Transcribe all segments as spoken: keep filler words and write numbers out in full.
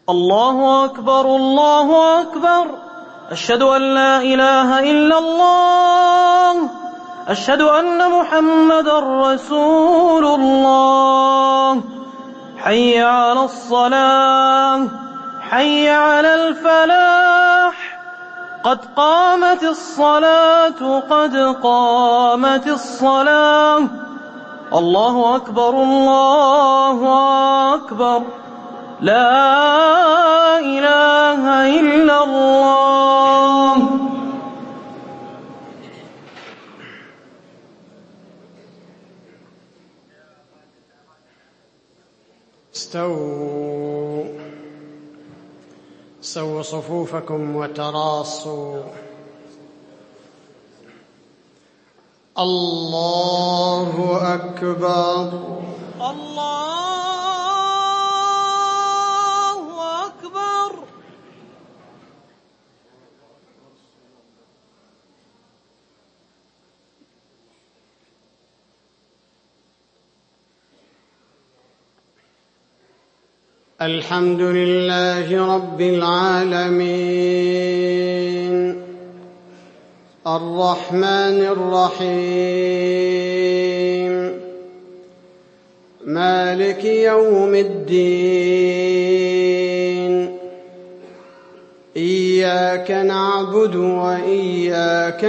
الله أكبر الله أكبر. أشهد أن لا إله إلا الله. أشهد أن محمدًا رسول الله. حي على الصلاة حي على الفلاح. قد قامت الصلاة قد قامت الصلاة. الله أكبر الله أكبر. لا إله إلا الله. استووا سووا صفوفكم وتراصوا. الله أكبر الله أكبر. الحمد لله رب العالمين الرحمن الرحيم مالك يوم الدين. إياك نعبد وإياك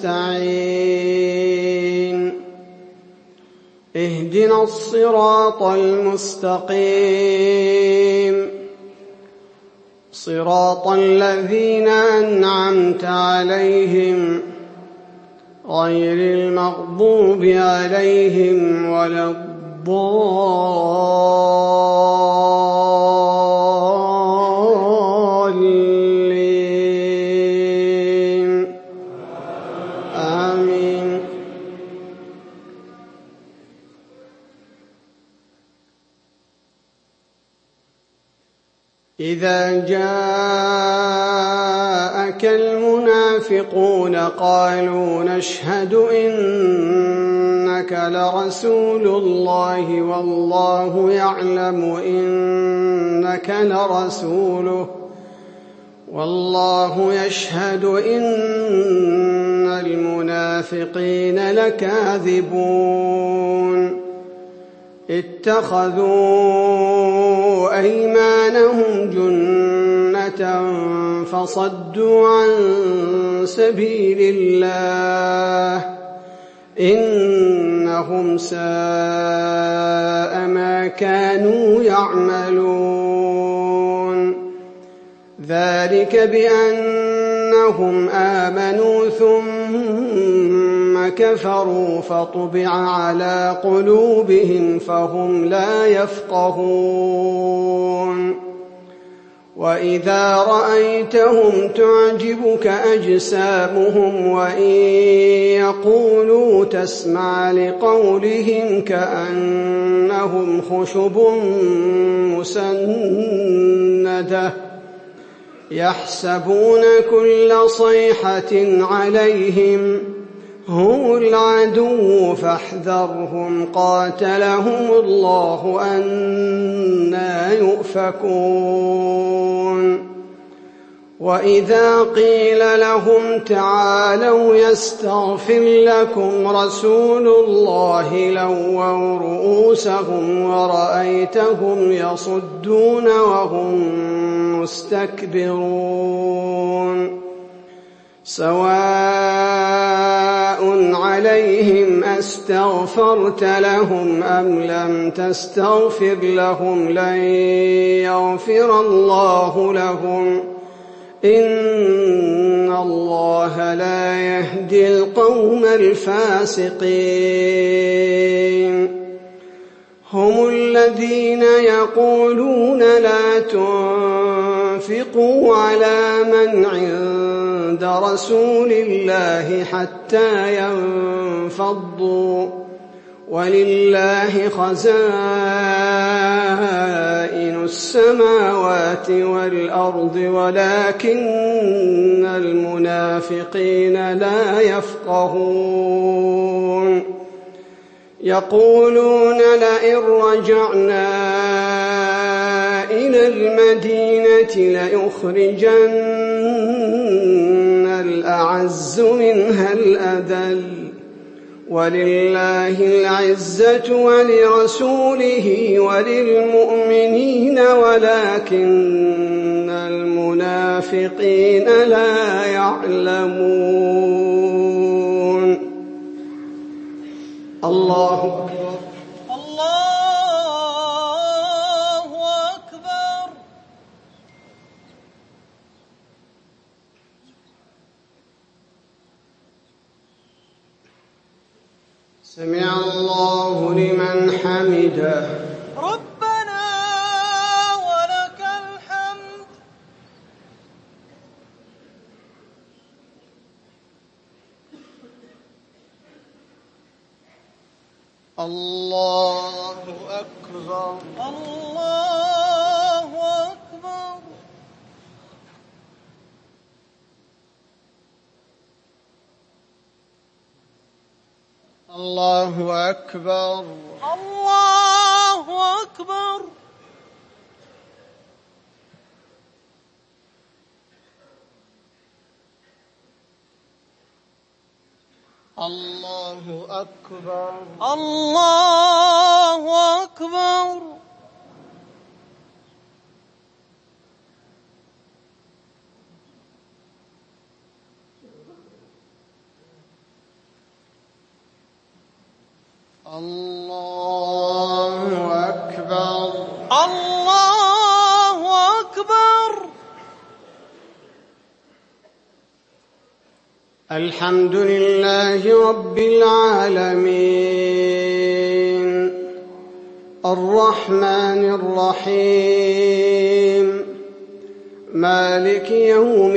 نستعين. اهدنا الصراط المستقيم صراط الذين أنعمت عليهم غير المغضوب عليهم ولا الضالين. آمين. إذا جاءك المنافقون قالوا نشهد إنك لرسول الله والله يعلم إنك لرسوله والله يشهد إن المنافقين لكاذبون. اتخذوا أيمانهم جنة فصدوا عن سبيل الله إنهم ساء ما كانوا يعملون. ذلك بأنهم آمنوا ثم كفروا فطبع على قلوبهم فهم لا يفقهون. وإذا رأيتهم تعجبك أجسامهم وإن يقولوا تسمع لقولهم كأنهم خشب مسندة يحسبون كل صيحة عليهم هم العدو فاحذرهم قاتلهم الله أنى يؤفكون. وإذا قيل لهم تعالوا يستغفر لكم رسول الله لووا رؤوسهم ورأيتهم يصدون وهم مستكبرون. سواء عليهم أستغفرت لهم أم لم تستغفر لهم لن يغفر الله لهم إن الله لا يهدي القوم الفاسقين. هم الذين يقولون لا تنفقوا على من عند رسول الله حتى ينفضوا ولله خزائن السماوات والأرض ولكن المنافقين لا يفقهون. يقولون لئن رجعنا من المدينة ليخرجن الأعز منها الأذل ولله العزة ولرسوله وللمؤمنين ولكن المنافقين لا يعلمون. الله أكبر. الله أكبر. سمع الله لمن حمده. ربنا ولك الحمد. الله أكبر. الله أكبر. الله أكبر. الله أكبر. الله أكبر. الله أكبر. الله أكبر. الله أكبر. الحمد لله رب العالمين الرحمن الرحيم مالك يوم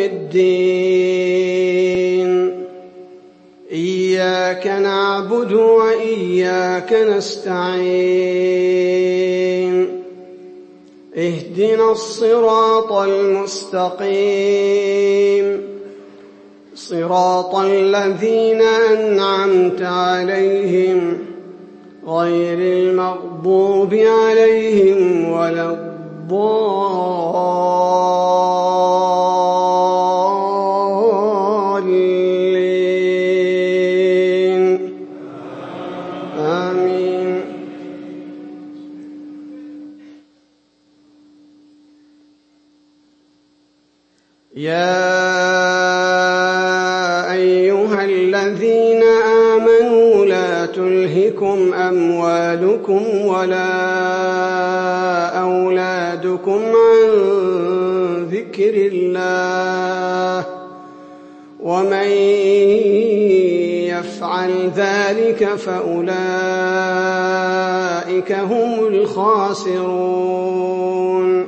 الدين إياك نعبد وإياك نستعين اهدنا الصراط المستقيم صراط الذين أنعمت عليهم غير المغضوب عليهم ولا الضالين آمين. يا الذين آمنوا لا تلهكم أموالكم ولا أولادكم عن ذكر الله ومن يفعل ذلك فأولئك هم الخاسرون.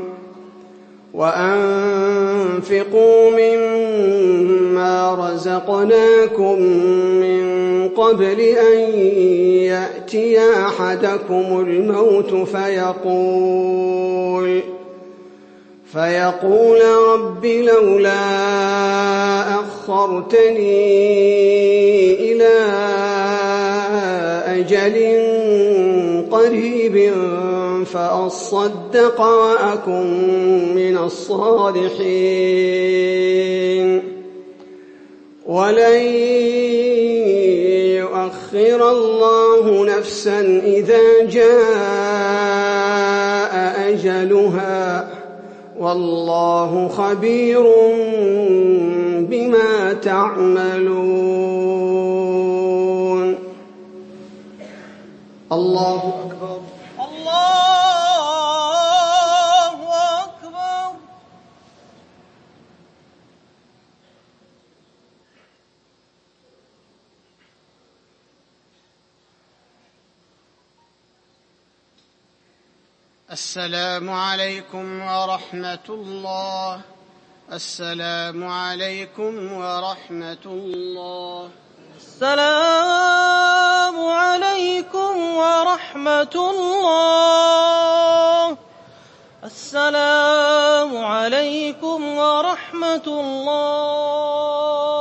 وأنفقوا مما رزقناكم من قبل أن يأتي أحدكم الموت فيقول فيقول رب لولا أخرتني إلى أجل قريب فأصدق وأكن من الصالحين ولن يؤخر الله نفسا إذا جاء أجلها والله خبير بما تعملون. الله أكبر. الله أكبر. السلام عليكم ورحمة الله. السلام عليكم ورحمة الله. السلام عليكم ورحمة الله. السلام عليكم ورحمة الله.